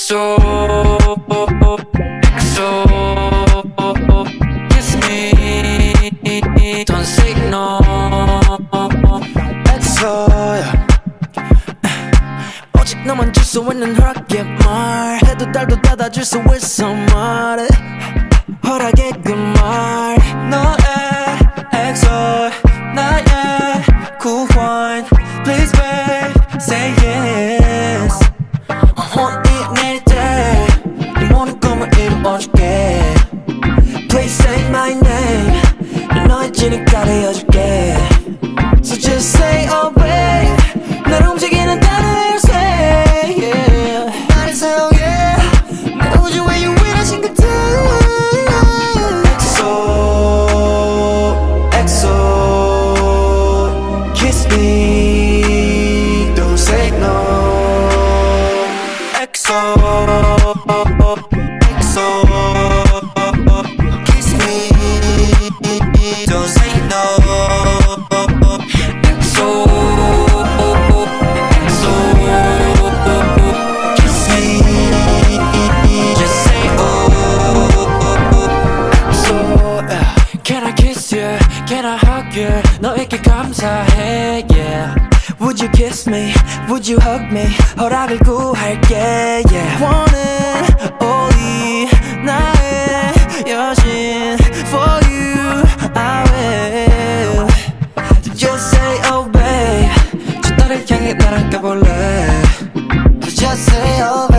XO, XO, kiss me, don't say no. XO, 오직 너만 줄 수 있는 허락의 말, 해도 달도 닫아줄 수 있어 말해. 허락의 그 말, 너의 XO, 나의 구원. Please babe, say yes. 혼이 내릴 때 네 모든 꿈을 이루어줄게. Please say my name, 난 너의 진이가 되어줄게. So just say oh babe, 날 움직이는 단어를 say yeah. 말해서 yeah, 내 우주에 유일하신 그대. XO, XO, kiss me, don't say no. XO, XO, kiss me, don't say no. XO, XO, kiss me, just say oh. XO, can I kiss you? Can I hug you? 너에게 감사해, yeah. Would you kiss me? Would you hug me? 허락을 구할게, yeah. 원해 only 나의 여신. For you I will. Just say oh babe, 저 달을 향해 날아가 볼래. Just say oh babe.